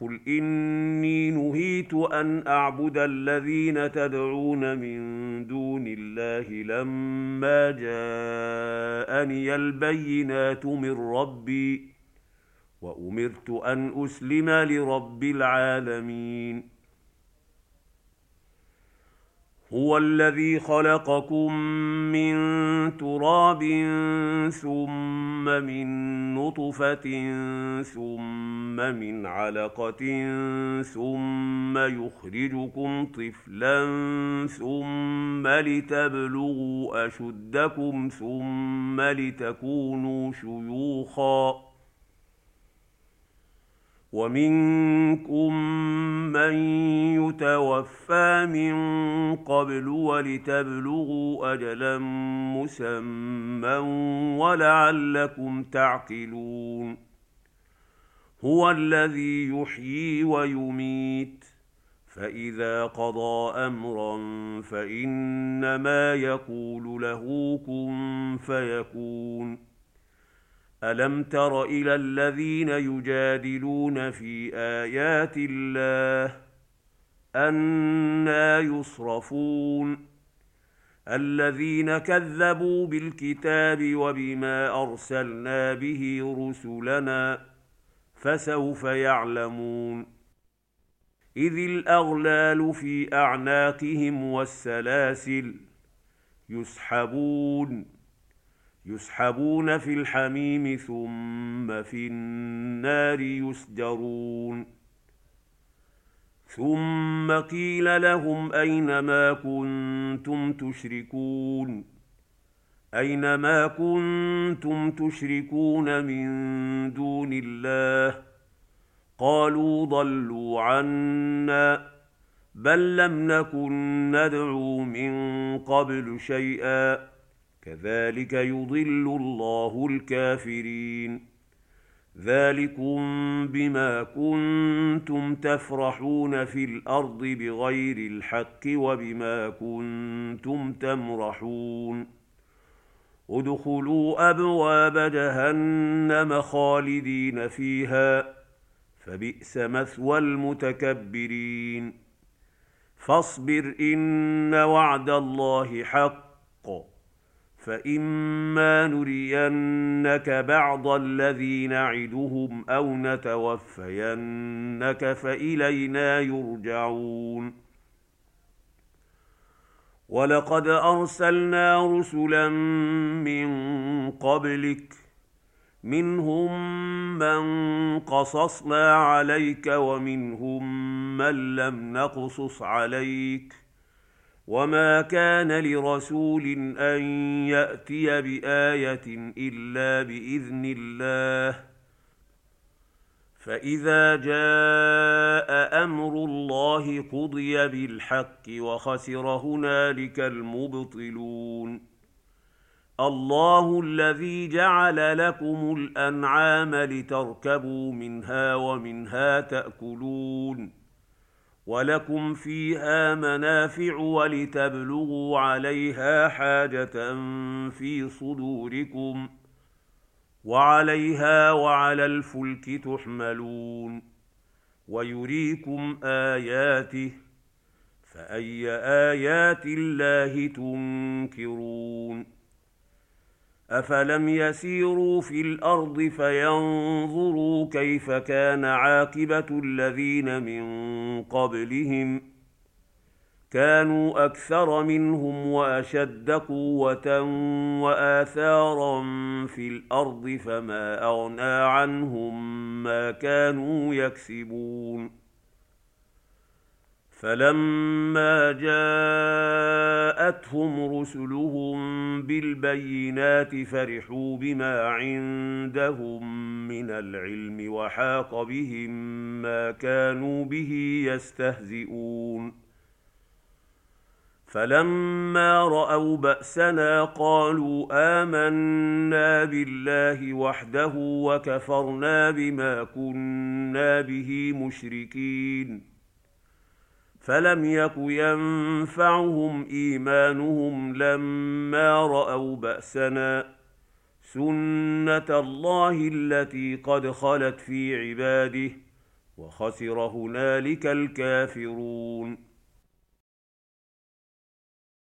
قل إني نهيت أن أعبد الذين تدعون من دون الله لما جاءني البينات من ربي وأمرت أن أسلم لرب العالمين. هو الذي خلقكم من تراب ثم من نطفة ثم من علقة ثم يخرجكم طفلا ثم لتبلغوا أشدكم ثم لتكونوا شيوخا ومنكم من يتوفى من قبل ولتبلغوا أجلا مسمى ولعلكم تعقلون. هو الذي يحيي ويميت فإذا قضى أمرا فإنما يقول له كن فيكون. ألم تر إلى الذين يجادلون في آيات الله أنى يصرفون الذين كذبوا بالكتاب وبما أرسلنا به رسلنا فسوف يعلمون. إذ الأغلال في أعناقهم والسلاسل يسحبون في الحميم ثم في النار يسجرون. ثم قيل لهم أينما كنتم تشركون من دون الله قالوا ضلوا عنا بل لم نكن ندعو من قبل شيئا كذلك يضل الله الكافرين. ذلكم بما كنتم تفرحون في الأرض بغير الحق وبما كنتم تمرحون. ادخلوا أبواب جهنم خالدين فيها فبئس مثوى المتكبرين. فاصبر إن وعد الله حق فإما نرينك بعض الذي نعدهم أو نتوفينك فإلينا يرجعون. ولقد أرسلنا رسلا من قبلك منهم من قصصنا عليك ومنهم من لم نقصص عليك وما كان لرسول أن يأتي بآية إلا بإذن الله فإذا جاء أمر الله قضي بالحق وخسر هنالك المبطلون. الله الذي جعل لكم الأنعام لتركبوا منها ومنها تأكلون ولكم فيها منافع ولتبلغوا عليها حاجة في صدوركم وعليها وعلى الفلك تحملون ويريكم آياته فأي آيات الله تنكرون. أفلم يسيروا في الأرض فينظروا كيف كان عاقبة الذين من قبلهم كانوا أكثر منهم وأشد قوة وآثارا في الأرض فما أغنى عنهم ما كانوا يكسبون. فلما جاءتهم رسلهم بالبينات فرحوا بما عندهم من العلم وحاق بهم ما كانوا به يستهزئون. فلما رأوا بأسنا قالوا آمنا بالله وحده وكفرنا بما كنا به مشركين. فلم يك ينفعهم إيمانهم لما رأوا بأسنا سنة الله التي قد خلت في عباده وخسر هنالك الكافرون.